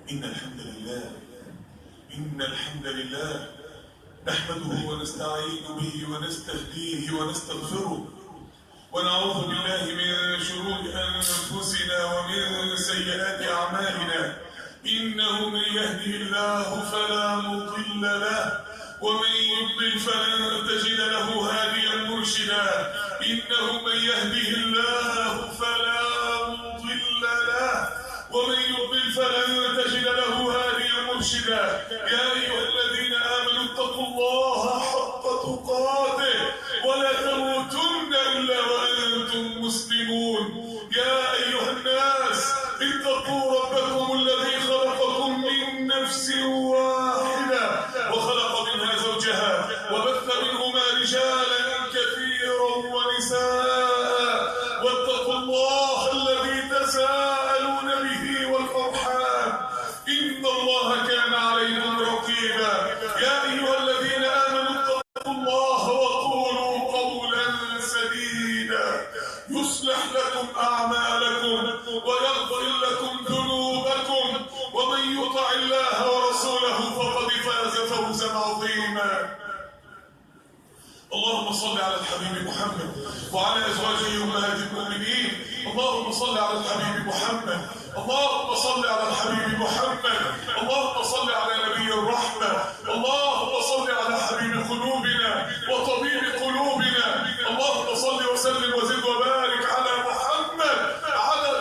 إن الحمد لله نحمده ونستعين به ونستهديه ونستغفره، ونعوذ بالله من شرور أنفسنا ومن سيئات أعمالنا. إنه من يهده الله فلا مضل له، ومن يضلل فلن تجد له هاديا مرشدا. إنه من يهده الله فلا مضل له، ومن يضلل فلن تجد له هاديا مرشدا. يا أيها الذين آمنوا اتقوا الله حق تقاته ولا تموتن إلا وأنتم مسلمون. يا أيها الناس اتقوا ربكم الذي خلقكم من نفس واحدة وخلق منها زوجها وبث منهما رجالا كثيرا ونساء، واتقوا الله الذي تساءلون به والأرحام إن الله كان عليكم رقيبا. يا أيها الذين آمنوا اتقوا الله وقولوا قولا سديدا يصلح لكم أعمالكم ويغفر لكم ذنوبكم، ومن يطع الله ورسوله فقد فاز فوزا عظيما. اللهم صل على الحبيب محمد وعلى أزواجه أمهات المؤمنين. اللهم صل على الحبيب محمد، اللهم صل على الحبيب محمد، اللهم صل على نبي الرحمة، اللهم صل على حبيب قلوبنا وطبيب قلوبنا. اللهم صل وسلم وزد وبارك على محمد عدد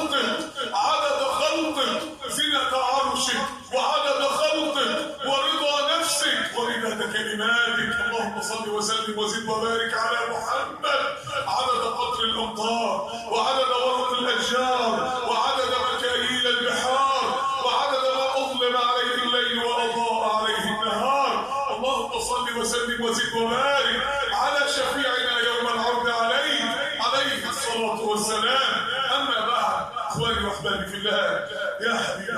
خلقك زنة عرشك وعدد خلقك ورضا نفسك ومداد كلماتك. اللهم صل وسلم وزد وبارك على محمد عدد قطر الأمطار وعدد ورق الأشجار وعدد مكاييل البحار وعدد ما أظلم عليه الليل وأضاء عليه النهار. اللهم صل وسلم وزد وبارك على شفيعنا يوم العرض عليه الصلاة والسلام. أما بعد، إخواني وأحبابي في الله، يا حبيب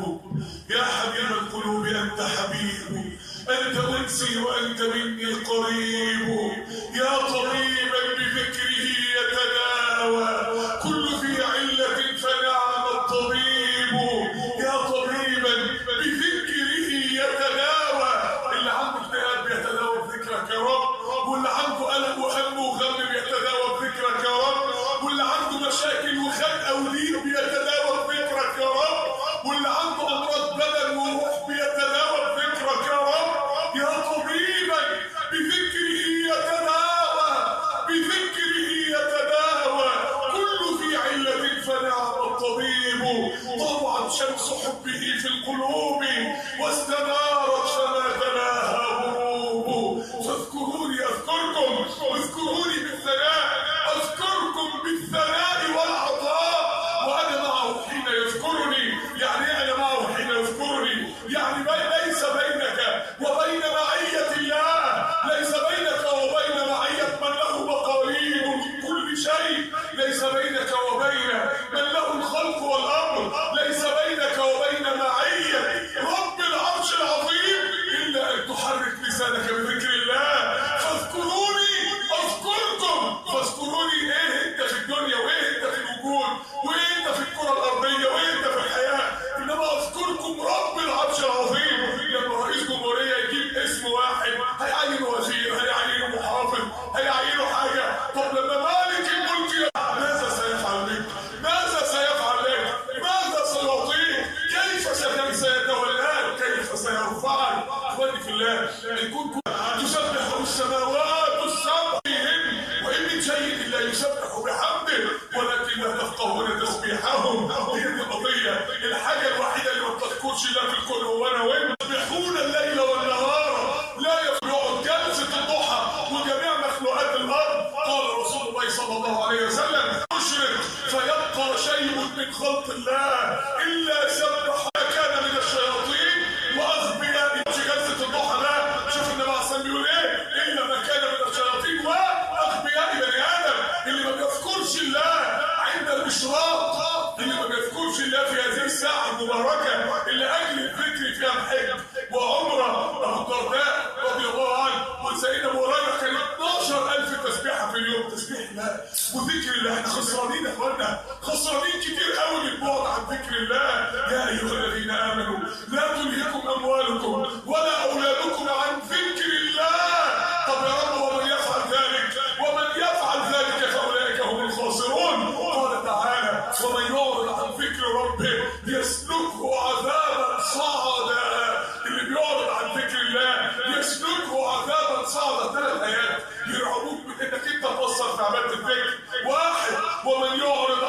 القلوب أنت حبيب، أنت أنسي وأنت مني قريب. يا طبيبا بذكره يتداوى كل ذي علة فنعم الطبيب. يا طبيبا بذكره يتداوى، اللي عنده اكتئاب بيتداوى بذكرك يا رب، واللي عنده قلق وهم وغم بيتداوى بذكرك يا رب، واللي عنده مشاكل وخنقة ودين بيتداوى بذكرك يا رب، واللي عنده أمراض بدن وروح بيتداوى بذكرك يا رب. يا طبيبا بذكره يتداوى كل ذي علة فنعم الطبيب. طلعت شمس حبه في القلوب واستنارت فما تلاها غروب. فاذكروني أذكركم، واذكروني بالثناء أذكركم بالثناء والعطاء. وأنا معه حين يذكرني. يعني أنا معه حين يذكرني، يعني ليس بينك وبين معية الله، ليس بينك وبين معية من له مقاليد من كل شيء، ليس بينك وبين من له الخلق والأمر، ليس بينك وبين معية رب العرش العظيم يسلكه عذابا صعدا. اللي بيعرض عن ذكر الله يسلكه عذابا صعدا. 3 آيات يرعبوك من انك انت تقصر في عباده الذكر. 1 ومن يعرض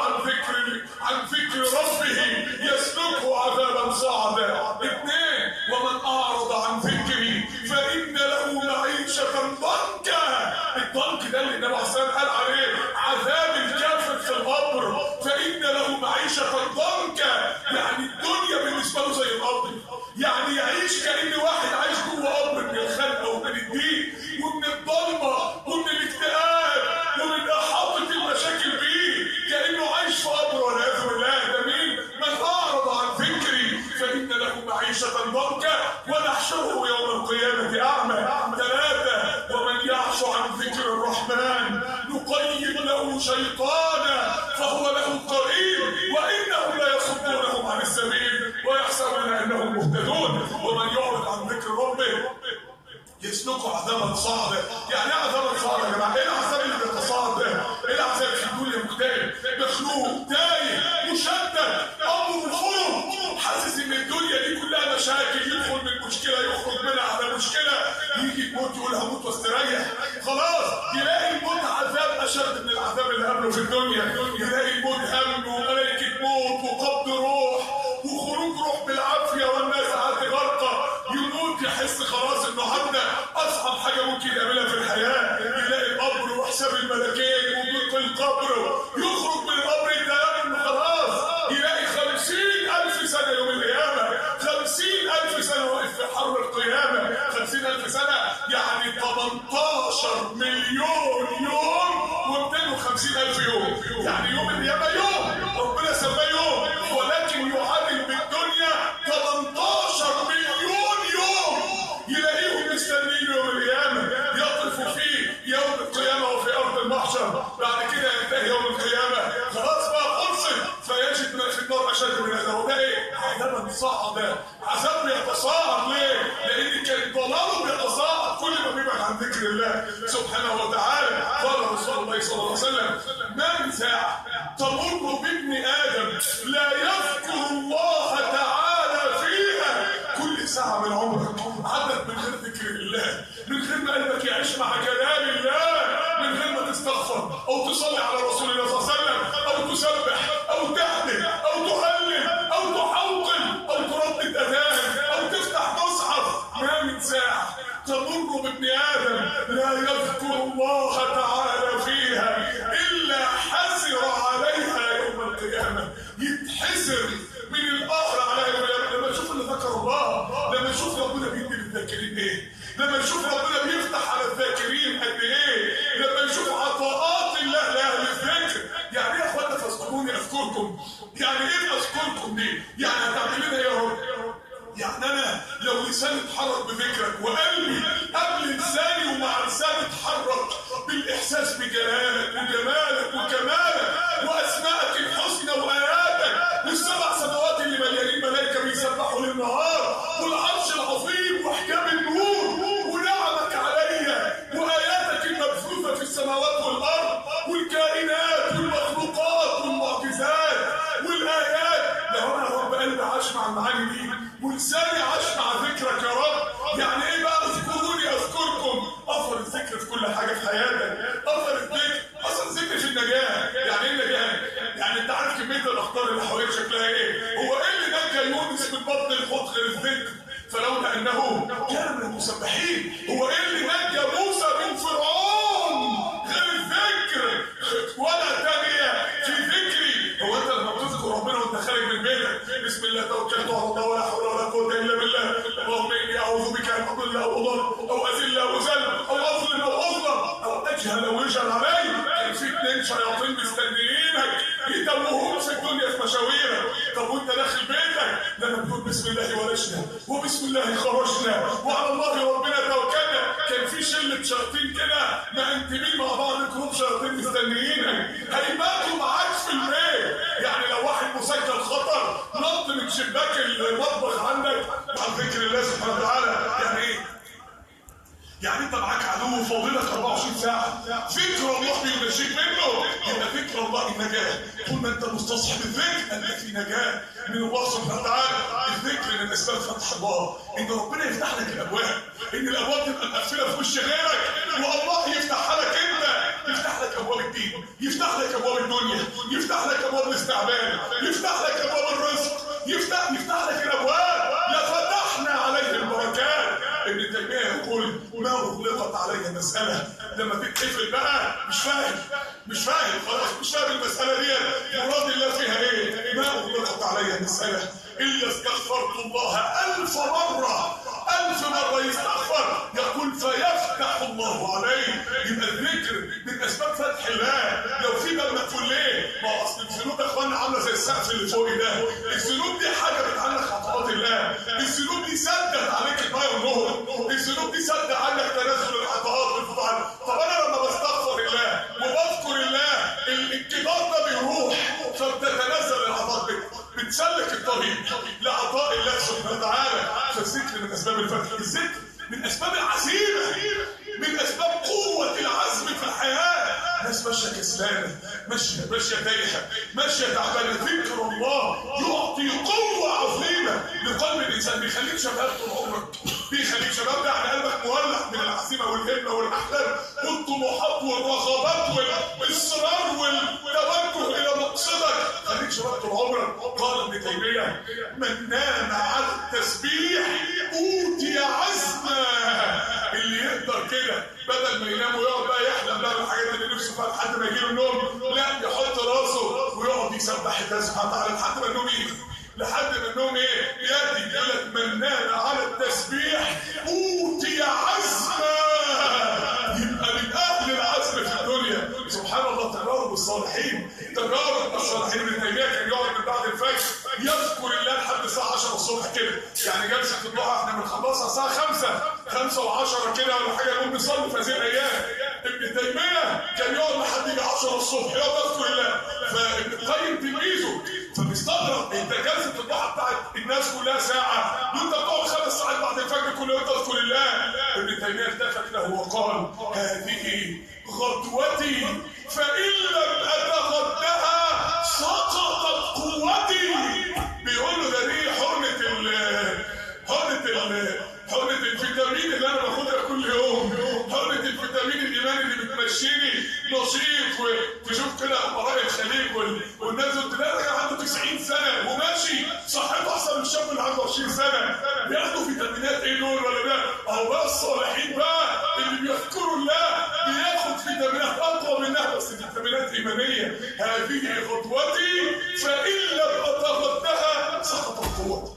عن ذكر ربه يسلكه عذابا صعدا. 2 ومن اعرض عن ذكري فان له معيشه ضنكا. الضنك ده اللي النبي عليه الصلاه والسلام قال عليه عذاب الكافر في القبر، فان له معيشه ضنكا. يعني الدنيا بالنسبه له زي الارض، يعني يعيش كأن واحد عايش جوه قبر من الخنقه ومن الضيق ومن الضلمه ومن الاكتئاب ومن احاطه المشاكل بيه، كانه عايش في قبر والعياذ بالله. ده مين؟ من اعرض عن ذكري فان له معيشه ضنكا ونحشره يوم القيامه اعمى. 3 ومن يعش عن ذكر الرحمن نقيض له شيطانا فهو له قريب وانهم لا يصدونهم عن السبيل ويحسبون انهم مهتدون. ومن يعرض عن ذكر ربه يسلكه عذابا صعدا. يعني ايه عذابا صعدا يا جماعه؟ ايه العذاب اللي بيتصاعد ده؟ ايه العذاب في الدنيا؟ مكتئب، مخنوق، تايه، مشتت، امر خرم، حاسس ان الدنيا دي كلها مشاكل، يدخل من مشكله يخرج منها على مشكله، يجي الموت يقول هموت واستريح، خلاص يلاقي الموت عذاب اشد من العذاب اللي قبله في الدنيا. يلاقي الموت هم وملائكه موت وقبض روح وخروج روح بالعافيه والناس غرقه، يموت يحس خلاص انه عدى اصعب حاجه ممكن يقابلها في الحياه. يلاقي القبر وحساب الملكين وضيق القبر، يخرج من القبر يتلاقى انه خلاص يلاقي 50,000 سنه يوم القيامه، 50,000 سنه واقف في حر القيامه. 50,000 سنه يعني 18 مليون يوم و250,000 يوم. يعني يوم القيامه يوم ربنا سماه يوم، ولكن يعادل بالدنيا 18 مليون يوم. يلاقيهم مستنيين يوم القيامه يقفوا فيه يوم القيامه وفي ارض المحشر. بعد كده ينتهي يوم القيامه، خلاص بقى خلصت، فيجد ما في النار اشد من هذا. وده ايه؟ عذابا صعدا. عذاب بيتصاعد. ليه؟ لان كان ضلاله بيتصاعد كل ما بيبعد عن ذكر الله سبحانه وتعالى. قال رسول الله صلى الله عليه وسلم: ما من ساعه تمر بابن ادم لا يذكر الله تعالى فيها. كل ساعه من عمرك عدت من غير ذكر الله، من غير ما قلبك يعيش مع كلام الله، من غير ما تستغفر او تصلي على رسول الله صلى الله عليه وسلم او تسبح او تهدي او تهلل او تحوقل او تردد اذان او تفتح مصحف. ما من ساعه تمر بابن ادم لا يذكر الله تعالى فيها الا حسر عليها يوم القيامه. يتحسر من القهر على يوم القيامه لما يشوف اللي ذكر الله، لما يشوف ربنا بيدي للذاكرين ايه، لما يشوف ربنا بيفتح على الذاكرين قد ايه، لما يشوف عطاءات الله لاهل الذكر. يعني ايه يا اخوانا فاذكروني اذكركم؟ يعني ايه اذكركم دي؟ يعني هتعمل لنا ايه يا رب؟ يعني انا لو لساني اتحرك بذكرك وقلبي قبل لساني ومع لساني اتحرك بالاحساس بجلالك وجمالك وكمالك واسمائك الحسنى واياتك والسبع سماوات اللي مليانين ملائكه بيسبحوا للنهار والعرش العظيم واحكام النور ونعمك عليا واياتك المبثوثه في السماوات والارض والكائنات والمخلوقات والمعجزات والايات. لو انا يا رب قلبي عاش مع المعاني دي ولساني عاش مع ذكرك يا رب، يعني ايه بقى اذكروني اذكركم؟ اثر الذكر في كل حاجه في حياتك، اثر الذكر، اثر الذكر في النجاه. يعني ايه النجاه؟ يعني انت عارف كميه الاخطار اللي حواليك شكلها ايه؟ هو ايه اللي نجى يونس من بطن الحوت غير الذكر؟ فلولا انه كان من المسبحين. هو ايه اللي نجى موسى من فرعون غير الذكر؟ ولا ثانيه في ذكري. هو انت لما بتذكر ربنا وانت خارج من بيتك بسم الله توكلت على الله ولا حول ولا قوه الا بالله، اللهم اني اعوذ بك ان اضل او اضل او اذل او اذل او اظلم او اظلم او اجهل او يجهل علي. كان في 2 شياطين مستنيينك يتوهوك في الدنيا في مشاويرك. طب وانت داخل بيتك لما بتقول بسم الله ولجنا وبسم الله خرجنا وعلى الله ربنا توكلنا، كان في شله شياطين كده مأنتمين مع بعض جروب شياطين مستنيينك هيباتوا معاك في البيت. يعني لو واحد مسجل خطر نط من شباك المطبخ عندك مع ذكر الله سبحانه وتعالى. يعني ايه؟ يعني انت معاك عدو فاضلك 24 ساعه، ذكر الله بينجيك منه، يبقى ذكر الله النجاه. طول ما انت مستصحب الذكر انت في نجاه من الله سبحانه وتعالى. الذكر من اسباب فتح الله، ان ربنا يفتح لك الابواب، ان الابواب تبقى مقفله في وش غيرك والله يفتحها لك انت، يفتح لك ابواب الدين، يفتح لك ابواب الدنيا، يفتح لك ابواب الاستعباد، يفتح لك ابواب الرزق، يفتح لك الابواب. لفتحنا عليه البركات. ابن تيميه يقول ما اغلقت علي مساله، لما تتقفل بقى مش فاهم خلاص، مش فاهم المساله دي مراد الله فيها ايه. ما اغلقت علي مساله الا استغفرت الله 1000 مرة يستغفر، يقول فيفتح الله عليه. يبقى الذكر من اسباب فتح الله. لو في باب مقفول ليه؟ ما اصل الذنوب يا اخوانا عامله زي السقف اللي فوق ده، الذنوب دي حاجه بتعنق خطوات الله، الذنوب دي سدت عليك الماء والنور، الذنوب دي سدت عنك تنزل العطاءات والفضائل. طب انا لما بستغفر الله وبذكر الله الانكبار ده بيروح، فبتتنزل العطاءات، بتسلك الطريق لعطاء الله سبحانه وتعالى. فالذكر من اسباب الفتح، الذكر من اسباب العزيمه، من اسباب قوه العزم في الحياه. ناس ماشيه كسلانه، ماشيه تايهه، ماشيه تعبانه، ذكر الله يعطي قوه عظيمه لقلب الانسان، بيخليك شباب طول عمرك، بيخليك شباب ده على قلبك مولع من العزيمه والهمه والاحلام والطموحات والرغبات والاصرار والتوجه الى مقصدك، خليك شباب طول عمرك. قال ابن تيميه من نام على التسبيح اوتي عزما. اللي يقدر كده بدل ما ينام ويقعد بقى يحلم بقى بالحاجات اللي نفسه فيها لحد ما يجيله النوم، لا يحط راسه ويقعد يسبح الله سبحانه وتعالى لحد ما النوم يجي، لحد ما النوم ايه؟ ياتي. يقول لك من نام على التسبيح اوتي عزما. يبقى من اهل العزم في الدنيا. سبحان الله، تجارب الصالحين، تجارب الصالحين. ابن تيميه كان يقعد من بعد الفجر يذكر الله لحد الساعه 10 الصبح كده، يعني جلسه الضحى احنا بنخلصها الساعه 5 و10 كده ولا حاجه، نقوم نصلي في هذه الايام. ابن تيميه كان يقعد لحد يجي 10 الصبح يقعد يذكر الله. فابن القيم تلميذه فبيستغرب، انت جلسه الضحى بتاعت الناس كلها ساعه وانت بتقعد 5 ساعات بعد الفجر كل يوم تذكر الله. ابن تيميه التفت له وقال هذه غدوتي فان لم اتغدها سقطت قوتي. بيقول له ده دي حقنة الفيتامين اللي انا باخدها كل يوم، حقنة الفيتامين الايماني اللي بتمشيني نشيط. وتشوف كده امراء الخليج والناس دول تلاقي عنده 90 سنه وماشي صحته احسن من الشاب اللي عنده 20 سنه. بياخدوا فيتامينات ايه دول ولا ده؟ اهو بقى الصالحين بقى اللي بيذكروا الله بياخد فيتامينات اقوى منها، بس فيتامينات ايمانيه. هذه خطوتي فان لم اتغدها سقطت قوتي،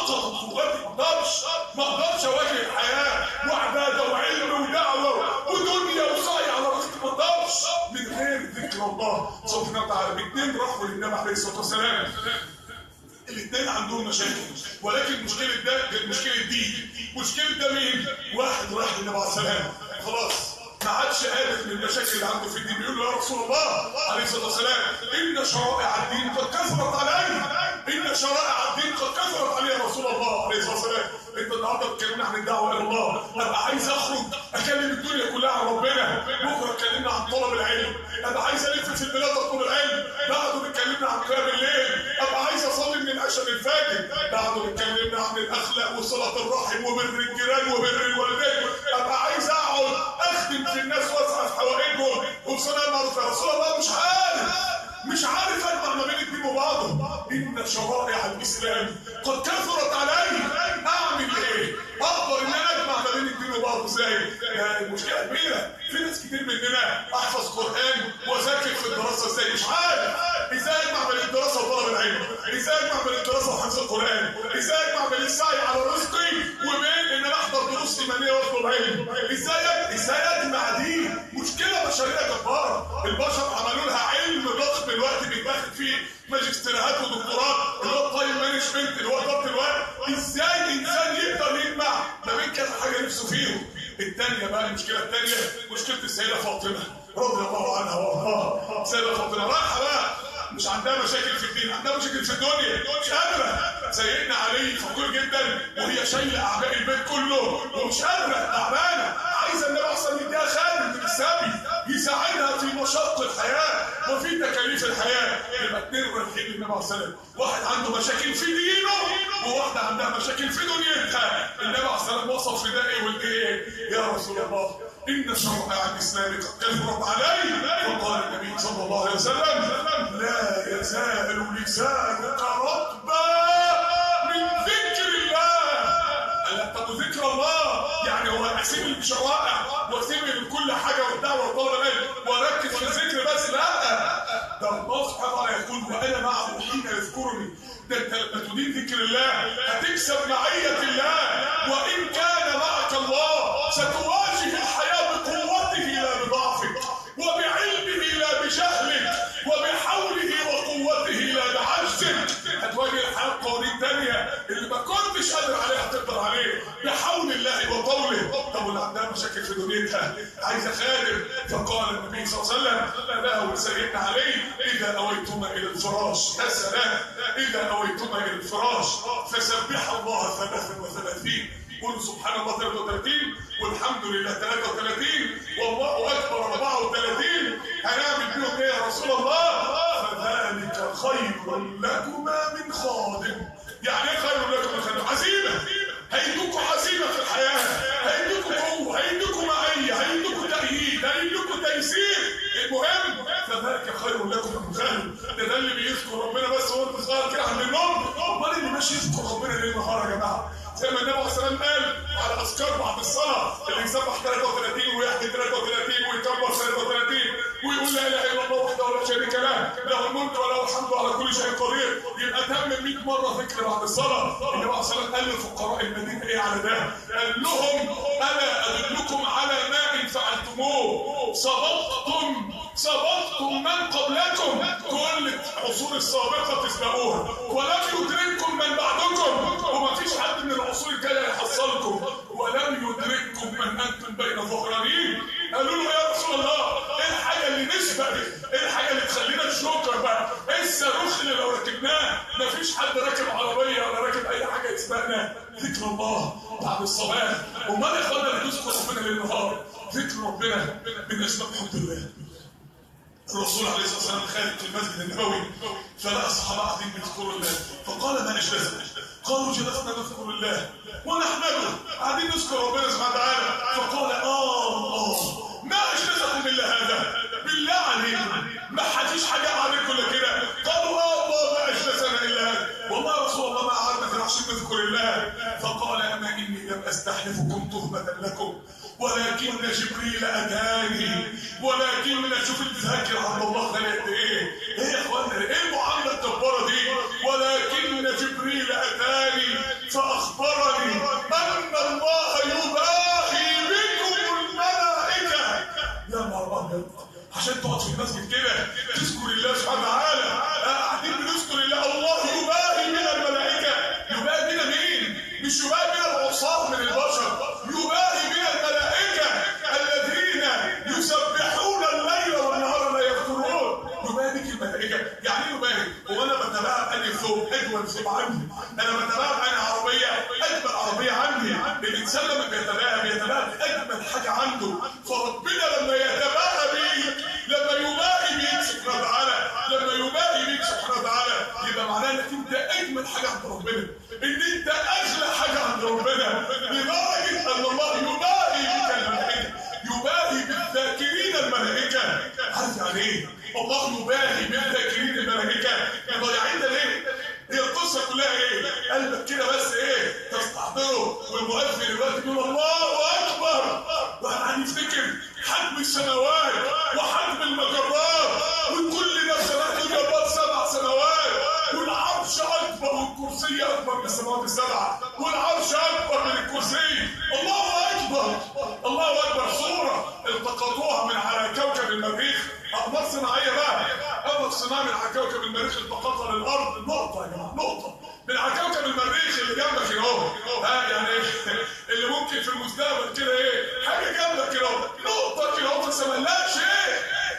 ما اقدرش اواجه الحياه وعباده وعلم ودعوه ودنيا وسعي على رزق، ما اقدرش من غير ذكر الله سبحانه وتعالى. اثنين راحوا للنبي عليه الصلاه والسلام، الاثنين عندهم مشاكل، ولكن مشكله ده مشكله دي. مشكله ده مين؟ واحد راح للنبي عليه الصلاه والسلام خلاص ما عادش قادر من المشاكل اللي عنده في الدين، بيقول له يا رسول الله عليه الصلاه والسلام ان شرائع الدين قد كثرت علي، ان شرائع الدين قد كثرت علي يا رسول الله عليه الصلاه والسلام. انت النهارده بتكلمنا عن الدعوه الى الله، ابقى عايز اخرج اكلم الدنيا كلها عن ربنا، بكره اتكلمنا عن طلب العلم، ابقى عايز الف في البلاد اطلب العلم، بعده اتكلمنا عن قيام الليل، ابقى عايز اصلي من العشاء للفجر، بعده اتكلمنا عن الاخلاق وصله الرحم وبر الجيران وبر الوالدين، ابقى عايز اقعد اخدم في الناس واسعى في حوائجهم وبصلاه المعروف. يا رسول الله مش عارف اجمع ما بين الدين وبعضه، ان شرائع الاسلام قد كثرت علي، اعمل ايه؟ اقدر ان انا اجمع ما بين الدين وبعضه ازاي؟ يعني مشكله كبيره. في ناس كتير مننا احفظ قران واذاكر في الدراسه ازاي، مش عارف ازاي اجمع بين الدراسه وطلب العلم، ازاي اجمع بين الدراسه وحفظ القران، ازاي اجمع بين السعي على رزقي وبين ان انا احضر دروس ايمانيه واطلب علم، ازاي اجمع دي. مشكله بشريه جباره. البشر عملوا لها علم ضخم الوقت بيتاخد فيه ماجستيرات ودكتوراه، اللي هو التايم مانجمنت، اللي هو ضبط الوقت. ازاي انسان يقدر يجمع ما بين كذا حاجه نفسه فيهم؟ الثانيه بقى، المشكله الثانيه مشكله السيده فاطمه رضي الله عنها وارضاها. السيده فاطمه رايحه بقى مش عندها مشاكل في الدين، عندها مشاكل في الدنيا، مش قادره. سيدنا علي فقير جدا وهي شايله اعباء البيت كله ومش قادره، تعبانه، عايزه مثلا يديها خادم من السبي يساعدها في مشق الحياه وفي تكاليف الحياه. يبقى اتنين رايحين للنبي عليه الصلاه والسلام، واحد عنده مشاكل في دينه وواحده عندها مشاكل في دنيتها. النبي عليه الصلاه والسلام وصف في ده ايه والايه؟ يا رسول الله إن شرائع الإسلام قد كثرت علي. فقال النبي صلى الله عليه وسلم لا يزال لسانك رطبا من ذكر الله. ألا طب ذكر الله يعني هو أسيب الشرائع وأسيب كل حاجة والدعوة والطلب وأركز في الذكر بس؟ لا، ده الله سبحانه وتعالى يقول وأنا معه حين يذكرني. ده أنت لما تدين ذكر الله هتكسب معية الله، وإن كان معك الله ستواجه الحياة بقوته لا بضعفك، وبعلمه لا بجهلك، وبحوله وقوته لا بعجزك. هتواجه الحياة بقوانين تانية اللي ما كنتش قادر عليها تقدر عليه بحول الله وقوله. طب واللي عندها مشاكل في دنيتها عايزة خادم، فقال النبي صلى الله عليه وسلم له سيدنا علي إذا أويتما إلى الفراش، يا سلام، إذا أويتما إلى الفراش فسبح الله 33، قولوا سبحان الله 33 والحمد لله 33 والله أكبر 34. هنعمل بيهم إيه يا رسول الله؟ فذلك خير لكما من خادم. يعني إيه خير لكم من خادم؟ عزيمة، هيدوكوا عزيمة في الحياة، هيدوكوا قوة، هيدوكوا معية، هيدوكوا تأييد، هيدوكوا تيسير. المهم فذلك خير لكم من خادم. ده اللي بيذكر ربنا بس هو انت صغير كده عند النوم. امال اللي ماشي يذكر ربنا ليل نهار يا جماعه؟ زي ما النبي عليه الصلاه والسلام قال على اذكار بعد الصلاه اللي يسبح 33 ويحكي 33 ويكبر 33 ويقول لا اله الا الله وحده ولا شريك له له الملك وله الحمد على كل شيء قدير، يبقى تم 100 مره ذكر بعد الصلاه. النبي عليه الصلاه والسلام قال لفقراء المدينه ايه على ده؟ قال لهم الا ادلكم على ماء فعلتموه سبقتم من قبلكم، كل العصور السابقه تسبقوها، ولم يدرككم من بعدكم، وما فيش حد من العصور الجايه يحصلكم، ولم يدرككم من انتم بين ظهرانين. قالوا له يا رسول الله ايه الحاجه اللي نسبق دي؟ ايه الحاجه اللي تخلينا الشوكر بقى؟ ايه الصاروخ اللي لو ركبناه ما فيش حد راكب عربيه ولا راكب اي حاجه يسبقنا؟ ذكر الله بعد الصلاه. امال يا اخوانا اللي نذكر ربنا ليل نهار؟ ذكر ربنا من اسباب حب الله. الرسول عليه الصلاه والسلام خارج في المسجد النبوي فلقى الصحابه قاعدين بيذكروا الله، فقال ما اجلسنا؟ قالوا جلسنا نذكر الله ونحمده، قاعدين نذكر ربنا سبحانه وتعالى. فقال الله ما اجلسكم الا هذا؟ بالله عليكم ما حدش حاجه عليكم الا كده؟ قالوا الله ما اجلسنا الا هذا. والله يا رسول الله ما قعدنا كده عشان نذكر الله. فقال اما اني لم استحلفكم تهمه لكم ولكن جبريل اتاني، ولكن شوف الذاكر عند الله خلقت ايه؟ ايه يا اخوانا ايه المعامله الجباره دي؟ ولكن جبريل اتاني فاخبرني ان الله يباهي بكم الملائكه. يا نهار ابيض، عشان تقعد في المسجد كده تذكر الله سبحانه وتعالى، قاعدين بنذكر الله، الله يباهي من الملائكه. يباهي بنا مين؟ مش يباهي بنا العصاة من البشر، يباهي بنا الملائكه الذين يسبحون الليل والنهار لا يفترون. يباهي بك الملائكه. يعني ايه يباهي؟ هو انا بتباهى بأني ثوب اجمل ثوب عندي، انا بتباهى بأني عربيه اجمل عربيه عندي. الانسان لما بيتباهى باجمل حاجه عنده. فربنا لما يتباهى بيك، لما يباهي بيك سبحانه وتعالى، لما يباهي بيك سبحانه وتعالى، يبقى معناه انك انت اجمل حاجه عند ربنا، ان انت اغلى حاجه عند ربنا، لدرجه ان الله يباهي بك الملائكه، يباهي بالذاكرين الملائكه. عارف يعني ايه؟ الله يباهي بالذاكرين الملائكه. ضايعين ده ليه؟ هي القصه كلها ايه؟ قلبك كده بس ايه؟ تستحضره، والمؤذن دلوقتي يقول الله اكبر، وقاعد يفتكر حجم السماوات وحجم المجرات، وكل ده سماوات الجبار 7 سماوات، والعرش اكبر والكرسي اكبر من السماوات ال7، والعرش اكبر من الكرسي. الله اكبر الله اكبر. صوره التقطوها من على كوكب المريخ، اقمار صناعيه بقى، قمر صناعي من على كوكب المريخ التقطها للارض، نقطه يا جماعه، نقطه من على كوكب المريخ اللي جنبك كده اهو، يعني اللي ممكن في المستقبل كده ايه؟ حاجه جنبك كده اهو، نقطه كده اهو في السماء، لا شيء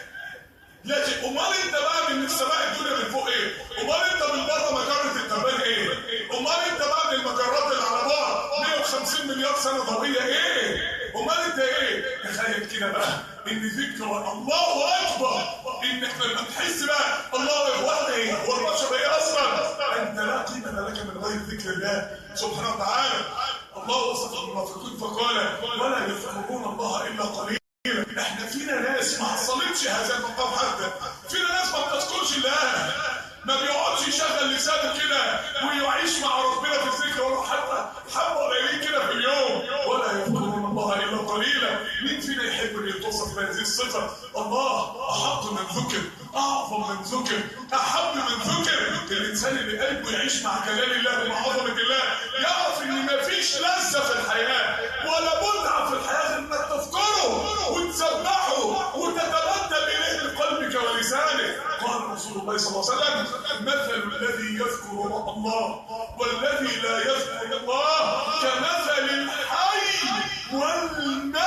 لا شيء. امال انت بقى من السماء الدنيا من فوق ايه؟ امال انت من بره مجره التبان ايه؟ امال انت بقى من المجرات اللي على بعد 150 مليار سنه ضوئيه ايه؟ امال انت ايه؟ تخيل كده بقى ان ذكر الله اكبر، ان احنا لما تحس بقى الله اكبر ايه هو البشر ايه اصلا، انت لا قيمه لك من غير ذكر الله سبحانه وتعالى. الله وصف المنافقين فقال ولا يذكرون الله الا قليلا. احنا فينا ناس ما حصلتش هذا المقام، حتى فينا ناس ما بتذكرش الله، ما بيقعدش يشغل لسانه كده ويعيش مع ربنا في الذكر ولو حتى حبه قليلين كده في اليوم. ولا يذكرون الله الا قليلا. مين فينا يحب ان يتصف بهذه الصفه؟ الله احق من ذكر، اعظم من ذكر، احب من ذكر. الانسان اللي قلبه يعيش مع جلال الله ومع عظمه الله يعرف ان ما فيش لذه في الحياه ولا متعه في الحياه انك تذكره وتسبحه وتتبدل اليه بقلبك ولسانك. قال رسول الله صلى الله عليه وسلم مثل الذي يذكر الله والذي لا يذكر الله كمثل الحي والميت.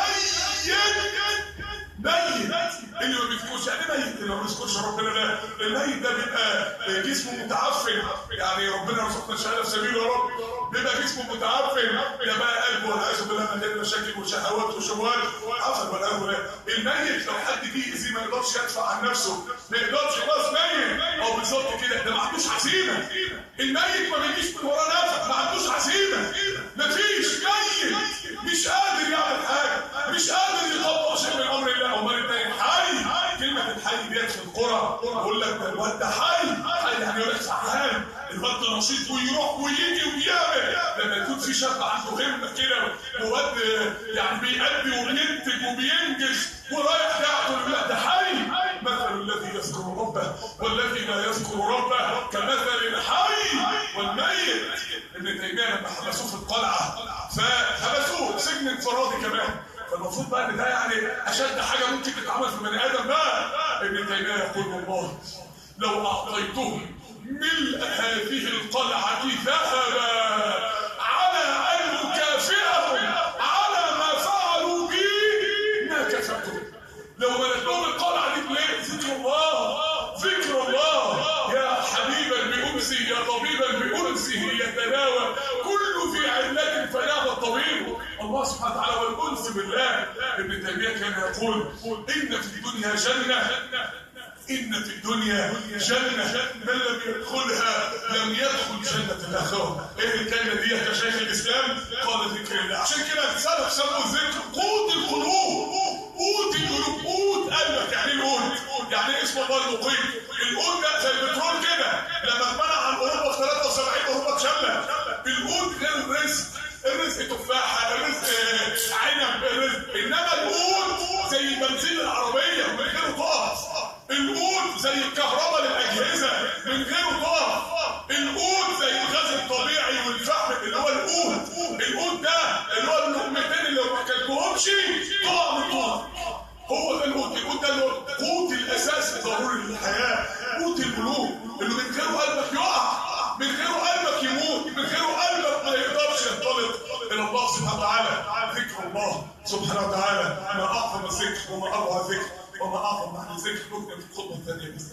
ميت اللي ما بيذكرش، يعني ميت اللي ما بيذكرش ربنا ده، الميت ده بيبقى جسمه متعفن، يعني ربنا يرزقنا الشهاده في سبيله يا رب، بيبقى جسمه متعفن، يا بقى قلبه والعياذ بالله مليان مشاكل وشهوات وشهوات عفن والعياذ. الميت لو حد جه يأذيه ما يقدرش يدفع عن نفسه، ما يقدرش، خلاص ميت. او بالظبط كده ده ما عندوش عزيمه، الميت ما بيجيش من وراه نفع، ما عندوش عزيمه، ما فيش، ميت مش قادر يعمل حاجه، مش قادر يطبق شيء من امر الله. امال التاني حي، كلمه الحي ديت في القرى يقول لك ده الواد ده حي، حي يعني يقول لك سعان، الواد ده نشيط ويروح ويجي ويعمل. لما يكون في شاب عنده همه كده وواد يعني بيأدي وبينتج وبينجز ورايح يعقل، لا ده حي. مثل الذي يذكر ربه والذي لا يذكر ربه كمثل الحي والميت. ابن تيميه لما حبسوه في القلعه فحبسوه سجن انفرادي كمان، فالمفروض بقى ان ده يعني اشد حاجه ممكن تتعمل في بني ادم بقى. ابن تيميه يقول والله لو اعطيتهم ملء هذه القلعه ذهبا على ان اكافئهم على ما فعلوا بي ما كفاهم. لو ملت لهم القلعه دي بليه؟ ذكر الله، ذكر الله. يا حبيبا بانسه، يا طبيبا بانسه يتداوى كل ذي علة فنعم الطبيب. الله سبحانه وتعالى والانس بالله. ابن تيميه كان يقول ان في الدنيا جنه، إن في الدنيا جنة من لم يدخلها لم يدخل جنة الآخرة. إيه الكلمة دي يا شيخ الإسلام؟ قال ذكر الله. عشان كده السلف سموا الذكر قوت القلوب، قوت القلوب، قوت قلبك. يعني إيه القوت؟ يعني إيه اسم الله المقيم؟ القوت ده زي البترول كده، لما اتمنع عن أوروبا في 73 أوروبا اتشلت. القوت غير الرزق، الرزق تفاحة، الرزق عنب، الرزق، إنما القوت زي بنزين العربية من غيره طاقة. القوت زي الكهرباء للأجهزة من غيره طاقة. القوت زي الغاز الطبيعي والفحم اللي هو القوت. القوت ده اللي هو اللقمتين اللي لو ما اكلتهمش طاقة من طاقة. هو ده القوت. القوت ده اللي هو القوت الأساسي ضروري للحياة، قوت القلوب اللي من غيره قلبك يقع، من غيره قلبك يموت، من غيره قلبك ما يقدرش ينطلق إلى الله سبحانه وتعالى. ذكر الله سبحانه وتعالى ما أعظم الذكر وما أروع الذكر وما أعظم معنى الذكر. نكتب في الخطبة الثانية بس.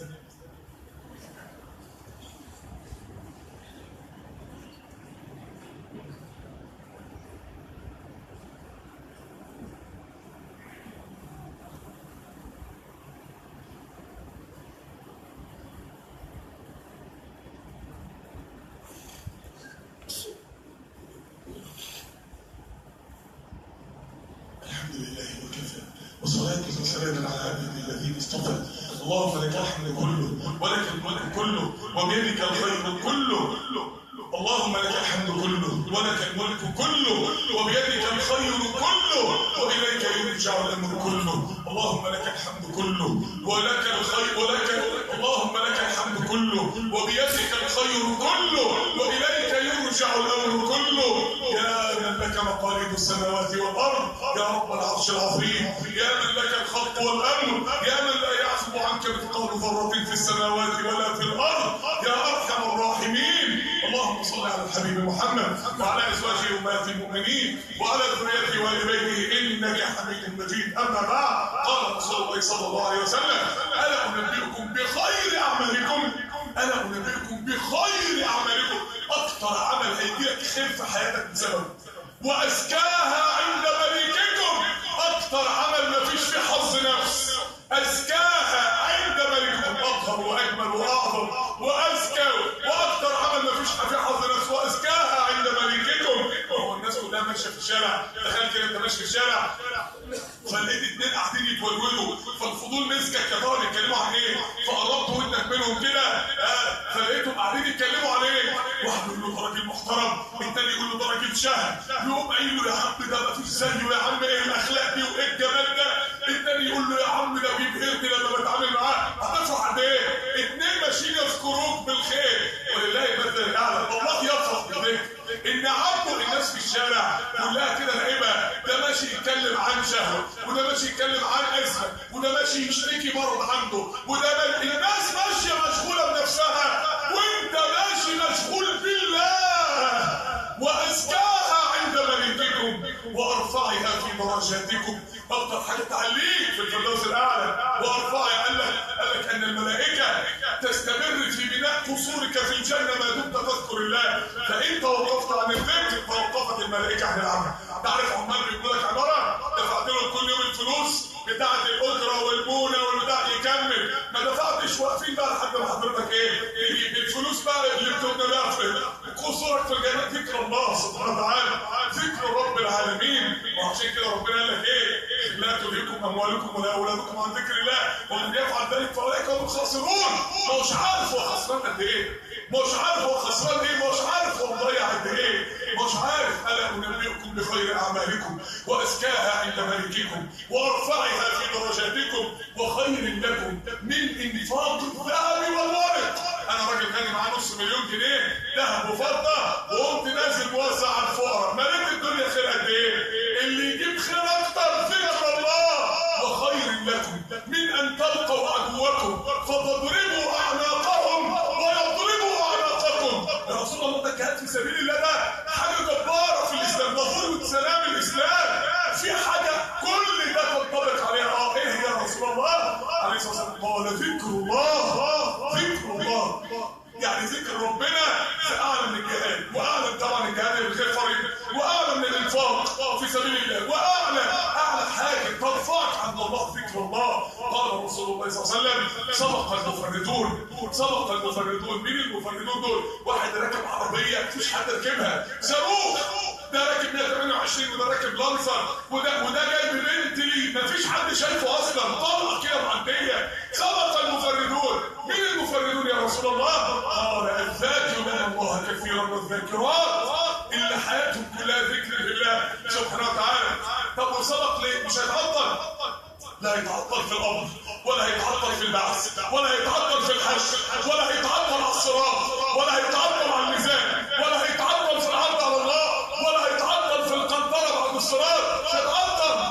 والصلاة والسلام على عبده الذين اصطفى. اللهم لك الحمد كله ولك الملك كله وبيدك الخير كله. اللهم لك الحمد كله ولك الملك كله وبيدك الخير كله وإليك يرجع الأمر كله. اللهم لك الحمد كله ولك الخير اللهم لك الحمد كله وبيدك الخير كله وإليك يرجع الأمر كله. يا من لك مقاليد السماوات والأرض، يا رب العرش العظيم، يا من لك الخلق والأمر، يا من لا يعزب عنك مثقال ذرة في السماوات ولا في الأرض، يا أرحم الراحمين. اللهم صل على الحبيب محمد وعلى ازواجه امهات المؤمنين وعلى ذريته وال بيته انك حميد مجيد. اما بعد، قال رسول الله صلى الله عليه وسلم الا انبئكم بخير اعمالكم، الا انبئكم بخير اعمالكم. اكثر عمل هيجيلك خير في حياتك بسببه وازكاها عند مليككم، اكثر عمل ماشيه في الشارع، تخيل كده انت ماشي في الشارع فلقيت اتنين قاعدين يتولولوا، فالفضول مسكك يا ترى يتكلموا عن ايه؟ فقربت ودنك منهم كده فلقيتهم قاعدين يتكلموا عن ايه؟ واحد يقول له ده راجل محترم، التاني يقول له ده راجل شهم، يقوم قايل له يا عم ده مفيش زيه، يا عم ايه الاخلاق دي وايه الجمال ده؟ التاني يقول له يا عم ده بيبهرني لما بتعامل معاه، هتفرح قد ايه؟ اتنين ماشيين يذكروك بالخير، ولله المثل الاعلى. الله يفرح بالذكر ان عبدوا الناس في الشارع كلها كده نائبه، ده ماشي يتكلم عن شهوه، وده ماشي يتكلم عن اسمه، وده ماشي يشتكي مرض عنده، وده الناس ماشيه مشغوله بنفسها وانت ماشي مشغول بالله. وازكاها عند مليككم وارفعها في درجاتكم، افضل حاجه تعليق في الفردوس الاعلى. وارفعها قال لك ان الملائكه تستمر في بناء قصورك في الجنه ما دمت تذكر الله، فان توقفت عن الذكر توقفت الملائكه عن العمل. تعرف عمال بيقول لك عباره دفعت له كل يوم الفلوس بتاعه الاجره والبونه والبتاع يكمل، ما دفعتش، واقفين بقى لحد ما حضرتك ايه الفلوس بقى اللي بتبنى بيها في قصورك في الجنه ذكر الله سبحانه وتعالى، ذكر رب العالمين. وعشان كده ربنا قال لك ايه؟ لا تلهكم اموالكم ولا اولادكم عن ذكر الله ومن يفعل ذلك فاولئك هم الخاسرون. مش عارف هو خسران قد ايه، مش عارف هو خسران ايه، مش عارف هو مضيع قد ايه، مش عارف. الا انبئكم بخير اعمالكم وازكاها عند ملككم وارفعها في درجاتكم وخير لكم من انفاق الذهب والورق. انا راجل كان معاه $500,000 ذهب وفضه وقمت نازل موزع على الفقراء، مليت الدنيا خير قد ايه؟ اللي يجيب خير اكتر ذكر الله. وخير لكم من ان تلقوا عدوكم فتضربوا اعناقهم ويضربوا اعناقكم. يا رسول الله ده الجهاد في سبيل الله ده حاجه جباره في الاسلام، ده ضربه سلام الاسلام، في حاجه كل ده تنطبق عليها. ايه يا رسول الله عليه الصلاه والسلام؟ قال ذكر الله، ذكر الله يعني ذكر ربنا في اعلى من الجهاد، واعلى طبعا الجهاد بالخير فريض، واعلى من الانفاق في سبيل الله، واعلى حاجه ترفعك عند الله ذكر الله. قال رسول الله صلى الله عليه وسلم سبق المفردون، سبق المفردون. مين المفردون دول؟ واحد راكب عربيه مفيش حد راكبها، صاروخ، ده راكب 128 وده راكب لانسر وده جايب بنت لي مفيش حد شايفه اصلا، طلقه كده معديه. سبق المفردون. مين المفردون يا رسول الله؟ قال الذاكرون الله كثيرا والذاكرات اللي حياتهم كلها ذكر لله سبحانه وتعالى. طب وسبق ليه؟ مش هيتعطل، لا هيتعطل في الامر ولا هيتعطل في البعث ولا هيتعطل في الحشر ولا هيتعطل على الصراط ولا هيتعطل على الميزان ولا هيتعطل في العرض على الله ولا هيتعطل في القنطره بعد الصراط. مش هيتعطل،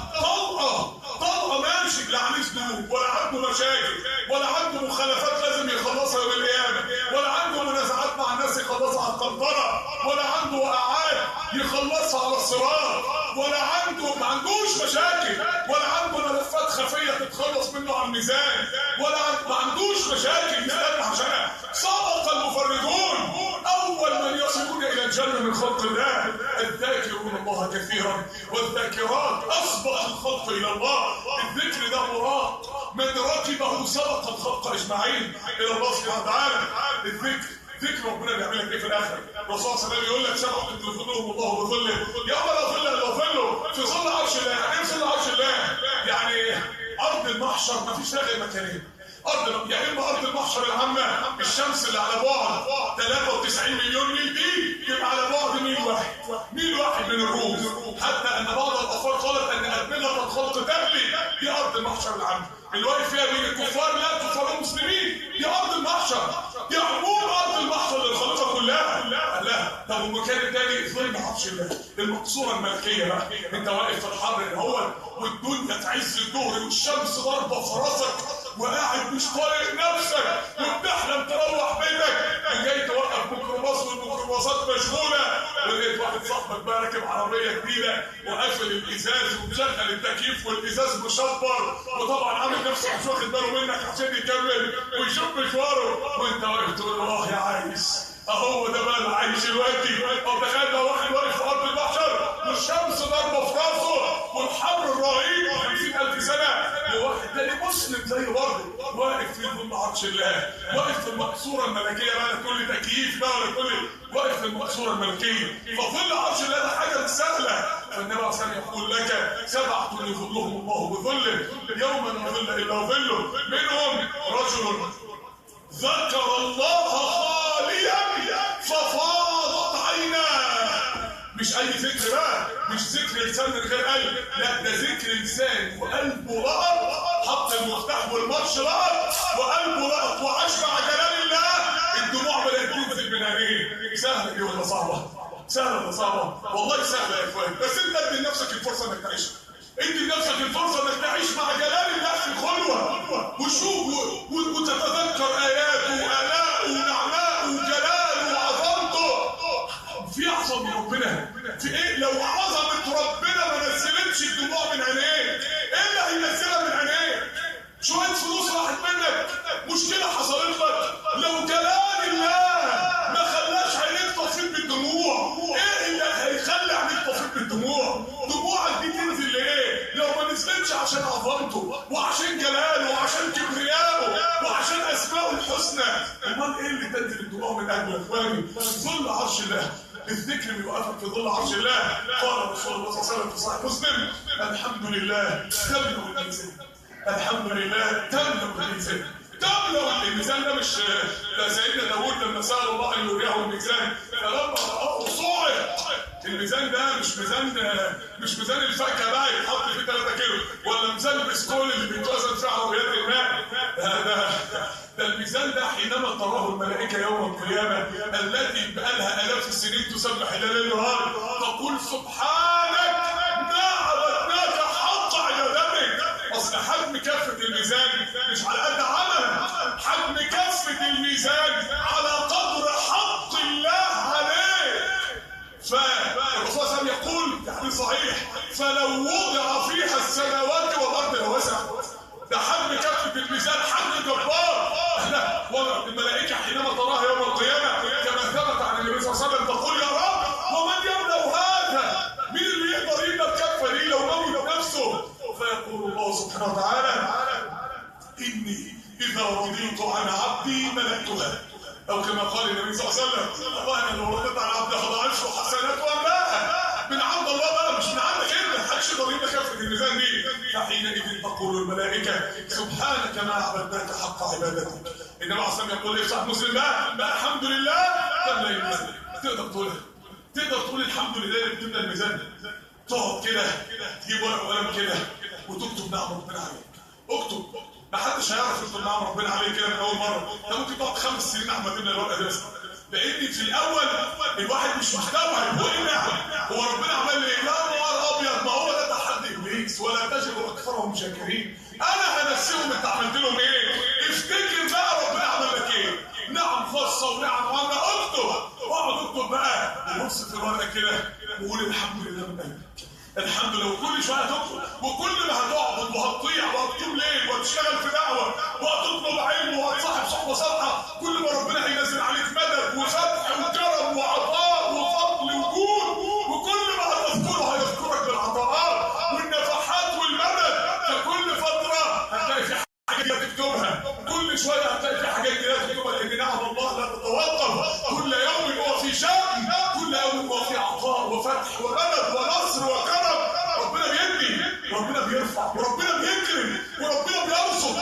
طلقه ماشي، لا عليه ذنوب ولا عنده مشاكل ولا عنده مخالفات لازم يخلصها يوم القيامه ولا عنده منازعات مع الناس يخلصها على القنطره ولا عنده وقعات يخلصها على الصراط ولا عنده ما عندوش مشاكل ولا عنده ملفات خفيه تتخلص منه على الميزان ولا ما عندوش مشاكل يستنى عشانها. سبق المفردون اول من يصلون الى الجنه من خلق الله الذاكرون الله كثيرا والذاكرات. اسبق الخلق الى الله، الذكر ده مراد من ركبه سبق الخلق اجمعين الى الله سبحانه وتعالى. الذكر ذكر ربنا بيعمل لك ايه في الاخر؟ الرسول صلى الله عليه وسلم يقول لك سبق يظلهم الله بظله يوم لا ظل الا ظله، في ظل عرش الله. يعني ايه ظل عرش الله؟ يعني ارض المحشر ما فيش غير مكانين، يا اما ارض المحشر العامه الشمس اللي على بعد 93 مليون ميل دي يبقى على بعد ميل واحد من الروم، حتى ان بعض الاطفال قالت ان ادمغه الخلق تغلي. دي ارض المحشر العامه اللي واقف فيها بين الكفار لا كفار المسلمين، دي ارض المحشر، دي عموم ارض المحشر للخليقه كلها. لا طب المكان الثاني ظل عرش الله المقصوره الملكيه بقى، انت واقف في الحر الاول والدنيا تعز الظهر والشمس ضاربه في راسك وقاعد مش طايق نفسك وبتحلم تروح بيتك وجاي توقف ميكروباص والميكروباصات مشغوله ولقيت واحد صاحبك بقى راكب عربيه جديده وقافل الازاز ومشغل التكييف والازاز مشبر وطبعا عامل نفسه مش واخد باله منك عشان يكمل ويشوف مشواره وانت واقف تقول له يا عايش اهو ده بقى اللي عايش دلوقتي. طب تخيل لو واحد واقف في ارض المحشر والشمس ضاربه في راسه والحر الرهيب 50,000 سنه وواحد تاني مسلم زيه برضه واقف في ظل عرش الله، واقف في المقصوره الملكيه بقى، لا كل تكييف بقى ولا كل واقف في المقصوره الملكيه. فظل عرش الله ده حاجه مش سهله، فالنبي عليه الصلاه والسلام يقول لك 7 يظلهم الله بظله يوم لا ظل الا ظله، منهم رجل ذكر الله خاليا ففاضت عيناه. مش اي ذكر بقى، مش ذكر لسان من غير قلب، لا ده ذكر لسان وقلبه لقط، حط المفتاح والماتش لقط وقلبه لقط وعاش مع جلال الله، الدموع بدات تنزل من عينيه. سهله دي ولا صعبه؟ سهله ولا صعبه؟ والله سهله يا اخوان، بس انت ادي لنفسك الفرصه انك تعيشها. ادي لنفسك الفرصه انك تعيش مع جلال الله في الخلوه وشوف وتتذكر اياته والاءه ونعماءه وجلاله وعظمته. في اعظم من ربنا؟ في ايه؟ لو عظمه ربنا ما نزلتش الدموع من عينيك، ايه اللي هينزلها من عينيك؟ شويه فلوس راحت منك، مشكله حصلت لك، لو جلال الله ما خلاش عينيك تفيض بالدموع، ايه اللي هيخلي عينيك تفيض بالدموع؟ دموعك دي تنزل لايه؟ لو ما نزلتش عشان عظمته وعشان جلاله وعشان كبريائه وعشان اسمائه الحسنى، امال ايه اللي تنزل الدموع من اجله يا اخواني؟ ظل عرش الله، الذكر بيوقفك في ظل عرش الله. قال رسول الله صلى الله عليه وسلم في صحيح مسلم: الحمد لله تملأ الميزان. الحمد لله تملأ الميزان. تملأ الميزان ده مش ده سيدنا داوود لما سأل الله ان يريه الميزان فلما رآه صعق. الميزان ده مش ميزان الفاكهه بقى يتحط فيه 3 كيلو، ولا ميزان البسكول اللي بيتوزن فيه عربيات الماء. ده الميزان ده حينما تراه الملائكه يوم القيامه التي بقالها الاف السنين تسبح الليل والنهار تقول: سبحانك ما عبدناك حق عبادتك. اصل حجم كافه الميزان مش على قد عملك، حجم كافه الميزان على قدر حق الله عليه. فالرسول صلى الله عليه وسلم يقول في حديث صحيح: فلو وضع فيها السماوات والارض لوسع. ده حجم كافه الميزان، حجم جبار. والملائكه حينما تراها يوم القيامه كما ثبت عن النبي صلى الله عليه وسلم تقول: يا رب ومن يملأ هذا؟ مين اللي يقدر يملأ الكفه دي لو موت نفسه؟ فيقول الله سبحانه وتعالى: اني اذا رضيت عن عبدي ملكتها، او كما قال النبي صلى الله عليه وسلم: والله انا لو رضيت عن عبدي هضاعف له حسنات واملاها. من عند الله بقى، مش من عندك انت، محدش يقدر يملك كفه الميزان دي. فحينئذ تقول الملائكه: سبحانك ما عبدناك حق عبادتك. النبي عليه الصلاه والسلام يقول لصاحب مسلم بقى: الحمد لله تملأ الميزان. تقدر تقولها، تقدر تقول الحمد لله اللي بتملأ الميزان. تقعد كده تجيب ورقه وقلم كده وتكتب نعم ربنا عليك. اكتب، محدش هيعرف يكتب نعم ربنا عليك كده من اول مره. انت ممكن تقعد 5 سنين عم تملأ الورقه دي، لان في الاول الواحد مش مستوعب هو ايه نعم، هو ربنا عمل لي ايه؟ لا نهار ابيض، ما هو ده تحدي ابليس، ولا تجد اكثرهم شاكرين. انا هنسيهم انت عملت لهم ايه؟ افتكر بقى ربنا عمل لك ايه؟ نعم خاصه ونعم عامه. اكتب، اقعد اكتب بقى وبص في الورقه كده وقول الحمد لله من قلبك. الحمد لله. وكل شويه هتكتب، وكل ما هتقعد وهتطيع وهتطول ليل وهتشتغل في دعوه وهتطلب علم وهتصاحب صحبه صالحه، كل ما ربنا هينزل عليك مدد وفتح وكرم وعطاء وفضل وجود، وكل ما هتذكره هيذكرك بالعطاءات والنفحات والمدد. فكل فتره هتلاقي في حاجه تكتبها، كل شويه هتلاقي في حاجات جديده تكتبها، لان نعم الله لا تتوقف. كل يوم هو في شأن، كل يوم هو في عطاء وفتح ومدد ونصر وكرم. ربنا بيدي وربنا بيرفع وربنا بيكرم وربنا بيرزق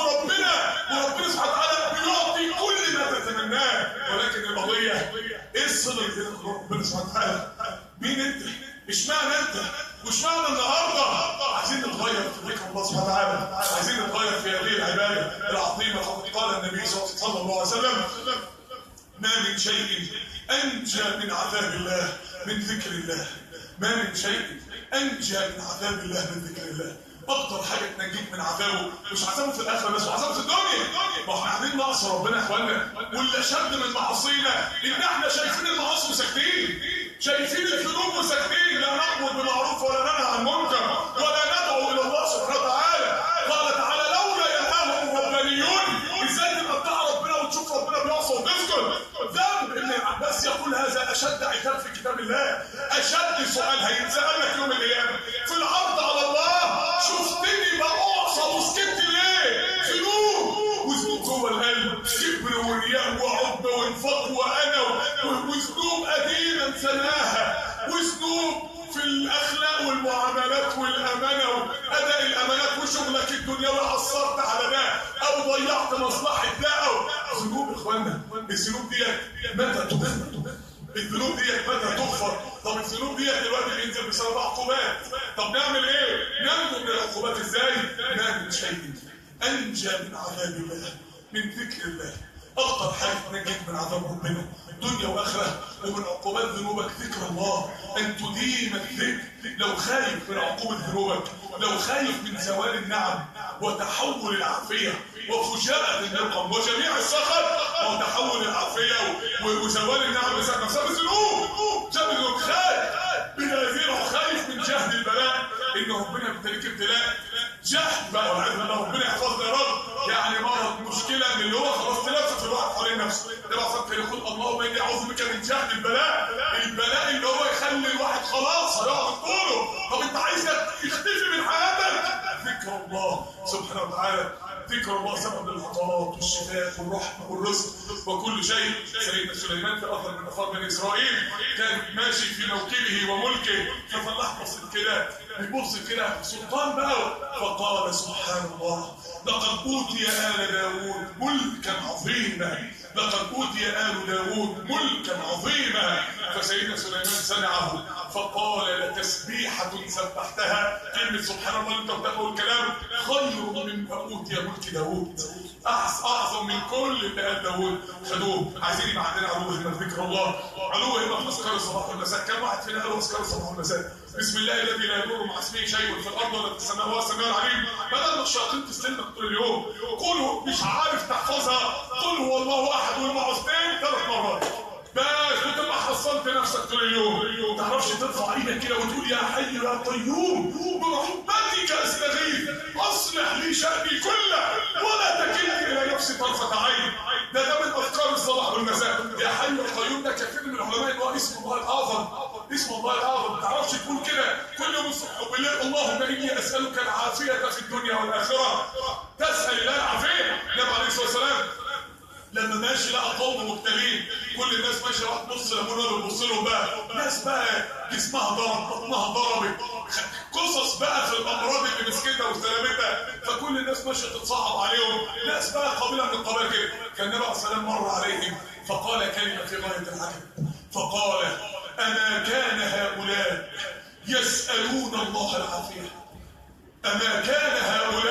وربنا سبحانه وتعالى بيعطي كل ما تتمناه. ولكن القضيه ايه الصله اللي بينك وبين ربنا سبحانه وتعالى؟ مين انت؟ اشمعنى انت؟ واشمعنى النهارده؟ عايزين نتغير في ذكر الله سبحانه وتعالى، عايزين نتغير في هذه العباده العظيمه. قال النبي صلى الله عليه وسلم: ما من شيء انجى من عذاب الله من ذكر الله. ما من شيء انجى من عذاب الله من ذكر الله. اكتر حاجه تنجيك من عذابه، مش عذابه في الاخره بس، وعذابه في الدنيا. ما احنا قاعدين نعصي ربنا يا اخوانا، واللي شد من معاصينا ان احنا شايفين المعاصي وساكتين، شايفين الذنوب وساكتين، لا نأمر بالمعروف ولا ننهى عن المنكر ولا ندعو الى الله سبحانه وتعالى. قال تعالى: لولا ينهاهم الربانيون. ازاي تبقى بتاع ربنا وتشوف ربنا بيعصى وتسكت؟ ذنب. ابن عباس يقول: هذا اشد عتاب في كتاب الله. اشد سؤال هيتسال لك يوم القيامه في العرض على الله: شفتني بعصى وسكت ليه؟ ذنوب جوه القلب، كبر ورياء وعب وانفاق وانا وذنوب قديما سناها، وذنوب في الاخلاق شغلك الدنيوي عصرت على ده او ضيعت مصلحه ده او ذنوب. اخوانا الذنوب ديت متى تغفر؟ الذنوب ديت متى تغفر؟ طب الذنوب ديت دلوقتي بينزل بسبب عقوبات، طب نعمل ايه؟ ننجو من العقوبات ازاي؟ نعمل شيء انجى من عذاب الله، من ذكر الله. اكتر حاجه تنجيك من عذاب ربنا دنيا واخره ومن عقوبات ذنوبك ذكر الله، ان تديم الذكر. لو خايف من عقوبه ذنوبك، لو خايف من زوال النعم وتحول العافيه وفجاءه النقم وجميع السخط وتحول العافيه وزوال النعم بسبب الذنوب، بسبب الذنوب، خايف بنذيره، خايف من جهد البلاء، ان ربنا يبتليك ابتلاء جهد بقى والعياذ بالله. ربنا يحفظنا يا رب. يعني مرض مشكله من اللي هو خلاص تلفت الواحد حوالين نفسه، ده بقى فكر يقول اللهم اني اعوذ بك من جهد البلاء، البلاء اللي هو يخلي الواحد خلاص هيقعد طوله. طب انت عايز يختفي من حياتك؟ ذكر الله سبحانه وتعالى. ذكر الله سبب للعطاءات والشفاء والرحمه والرزق وكل شيء. سيدنا سليمان في اثر من اثار بني اسرائيل كان ماشي في موكبه وملكه، ففلاح بسيط كده بيبص كده سلطان بقى، فقال سبحان الله لقد اوتي آل داود ملكا عظيما، لقد اوتي آل داود ملكا عظيما. فسيدنا سليمان سمعه فقال لتسبيحة سبحتها، كلمة سبحان الله انت بتقول الكلام خير مما اوتي ملك داود، اعظم من كل اللي قال داود خدوه. عايزين يبقى عندنا علو همة ذكر الله، علو همة في اذكار الصباح والمساء. كم واحد فينا قال اذكار الصباح والمساء بسم الله الذي لا يضر مع اسمه شيء في الارض ولا في السماء وهو السميع العليم؟ بدل ما الشياطين تستلمك طول اليوم قولوا مش عارف تحفظها، قل هو الله احد والمعوذتين 3 مرات بس، وتبقى حصلت نفسك طول اليوم. ما تعرفش ترفع ايدك كده وتقول يا حي يا قيوم برحمتك استغيث اصلح لي شأني كله ولا تكلني الى نفسي طرفة عين. ده من اذكار الصباح والمساء. يا حي يا قيوم ده كثير من العلماء ان هو اسم الله الاعظم، اسم الله الاعظم. ما تعرفش تقول كده كل يوم الصبح وبالليل اللهم اني اسالك العافيه في الدنيا والاخره. تسال الله العافيه. النبي عليه الصلاه والسلام لما ماشي لقى قوم مبتلين، كل الناس ماشيه واحد نص ليمونه وبيبص لهم بقى، ناس بقى جسمها ضرب، بطنها ضربت، قصص بقى في الامراض اللي مسكتها واستلمتها، فكل الناس ماشيه تتصعب عليهم، ناس بقى قبيله من القبائل كده. كان النبي عليه الصلاه والسلام مر عليهم فقال كلمه في غايه العجب، فقال اما كان هؤلاء يسالون الله العافيه، اما كان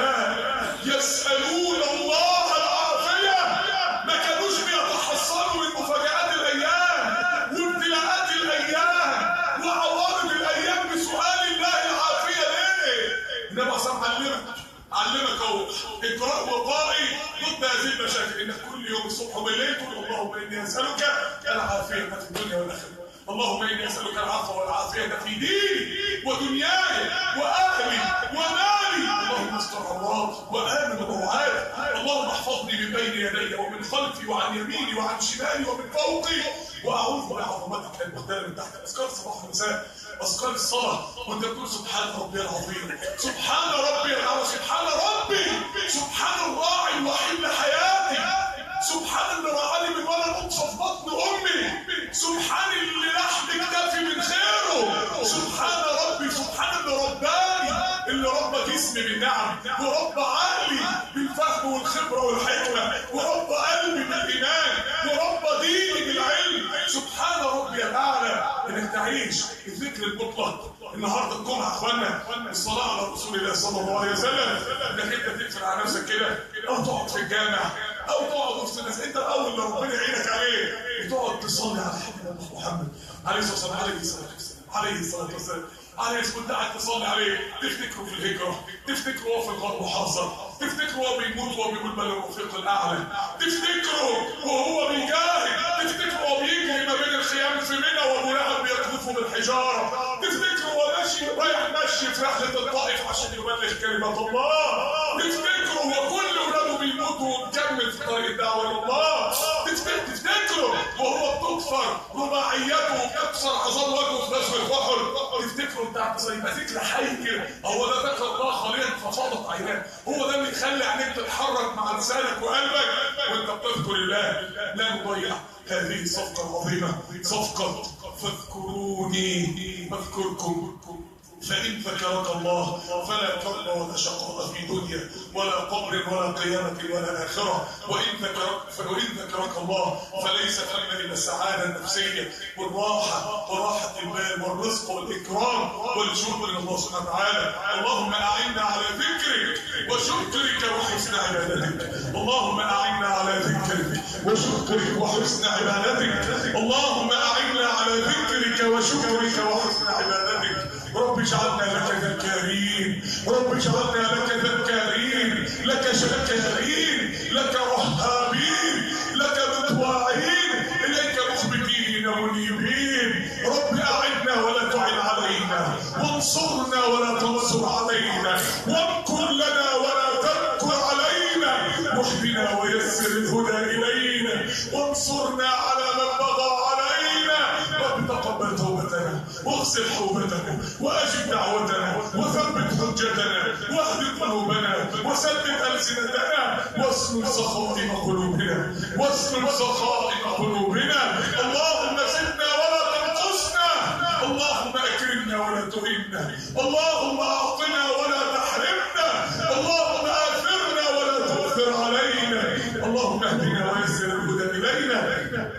هؤلاء يسالون الله العافيه، ما كانوش بيتحصنوا من مفاجآت الايام وابتلاءات الايام وعوارض الايام بسؤال الله العافيه ليه؟ النبي صلى الله عليه وسلم علمك اهو اقرأ وقائي ضد هذه المشاكل، انك كل يوم الصبح وبالليل تقول اللهم اني اسالك العافيه في الدنيا والاخره، اللهم اني اسالك العفو والعافيه في ديني ودنياي واهلي ومالي، اللهم استر عوراتي وامن روعاتي، اللهم احفظني من بين يدي ومن خلفي وعن يميني وعن شمالي ومن فوقي، واعوذ بعظمتك ان اغتال من تحت. اذكار الصباح والمساء، اذكار الصلاه وانت بتقول سبحان ربي العظيم، سبحان ربي العظيم، سبحان ربي، سبحان الراعي الوحيد لحياتي، سبحان اللي رعاني من وانا نطفه في بطن امي، سبحان اللي لحم اكتفي من خيره، سبحان ربي، سبحان اللي رباني، اللي ربى جسمي بالنعم وربى عقلي بالفهم والخبره والحكمه وربى قلبي بالايمان وربى ديني بالعلم، سبحان ربي الاعلى. انك تعيش الذكر المطلق. النهارده الجمعه اخوانا الصلاه على رسول الله صلى الله عليه وسلم، انك انت تقفل على نفسك كده او تقعد في الجامع او تقعد وسط الناس، انت الاول اللي ربنا يعينك عليه وتقعد تصلي على حبيبنا محمد عليه الصلاه والسلام، عليه الصلاه والسلام، عليه كنت قاعد تصلي عليه، تفتكره في الهجره، تفتكره وهو في الغرب وحاصل، تفتكره وهو بيموت وهو بيقول بل الرفيق الاعلى، تفتكره وهو بيجاهد، تفتكره وهو بيجري ما بين الخيام في منى وابو لهب بيقذفه بالحجاره، تفتكره وهو ماشي رايح ماشي في رحله الطائف عشان يبلغ كلمه الله، تفتكره وهو كل اولاده بيموتوا ومكمل في طريق الدعوه الى الله، تفتكره وهو بتكسر رباعيته وبتكسر عظام وجهه في غزوه احد، تفتكره بتاع يبقى ذكر حي كده، هو ده ذكر الله خاليا ففاضت عيناه، هو ده اللي يخلي عينيك تتحرك مع لسانك وقلبك وانت بتذكر الله. لا نضيع هذه الصفقه العظيمه، صفقه فاذكروني اذكركم فإن ذكرك الله فلا كرب ولا شقاء في دنيا ولا قبر ولا قيامة ولا آخرة. وإن ذكرك الله فليس ثم إلا السعادة النفسية والراحة وراحة البال والرزق والإكرام والشكر لله سبحانه وتعالى. اللهم أعنا على ذكرك وشكرك وحسن عبادتك. اللهم أعنا على ذكرك وشكرك وحسن عبادتك. اللهم أعنا على ذكرك وشكرك وحسن عبادتك. رب اجعلنا لك ذكارين، رب اجعلنا لك ذكارين، لك شكارين، لك رهابين، لك مطواعين، إليك مخبتين منيبين. رب أعنا ولا تعن علينا، وانصرنا ولا تنصر علينا، وامكر لنا ولا تمكر علينا، واهدنا ويسر الهدى إلينا، وانصرنا على من بغى علينا. رب تقبل توبتنا واغسل حوبتنا واجب دعوتنا وثبت حجتنا واهد قلوبنا وسدد ألسنتنا واسلل سخائم قلوبنا، واسلل سخائم قلوبنا. اللهم زدنا ولا تنقصنا، اللهم أكرمنا ولا تهنا، اللهم أعطنا ولا تحرمنا، اللهم آثرنا ولا تؤثر علينا، اللهم اهدنا ويسر الهدى إلينا.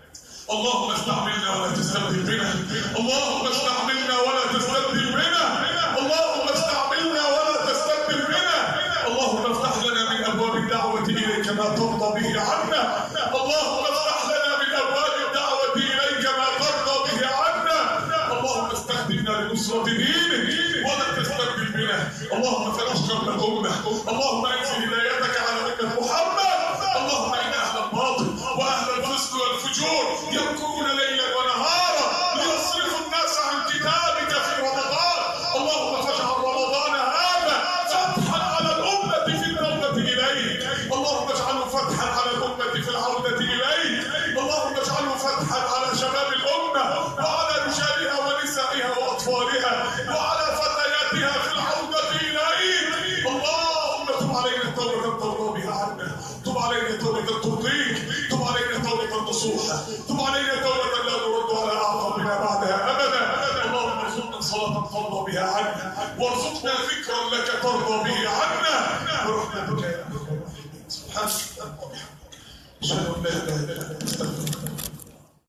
اللهم استعملنا ولا تستبدل بنا، اللهم استعملنا ولا تستبدل بنا، اللهم استعملنا ولا تستبدل بنا. اللهم افتح لنا من ابواب الدعوه اليك ما ترضى به عنا، اللهم افتح لنا من ابواب الدعوه اليك ما ترضى به عنا. اللهم استخدمنا لنصره دينك ولا تستبدل بنا. اللهم فنشكر الامه، اللهم انزل هدايتك على امه محمد. اللهم ان اهل الباطل واهل الفسق والفجور يبكون ليلا ونهارا ليصرفوا الناس عن كتابك في رمضان. اللهم فاجعل رمضان هذا فتحا على الأمة في التوبة إليك، اللهم اجعله فتحا على الأمة في العودة إليك، اللهم اجعله فتحا على شباب الأمة وعلى رجالها ونسائها وأطفالها وعلى فتياتها في العودة إليك. اللهم تب علينا توبة ترضى بها عنا، تب علينا توبة ترضيك، تب علينا توبة نصوحة، تب علينا توبة لا نرد على أعقابنا بعدها أبدا. اللهم ارزقنا صلاة ترضى بها عنا، وارزقنا ذكرا لك ترضى به عنا برحمتك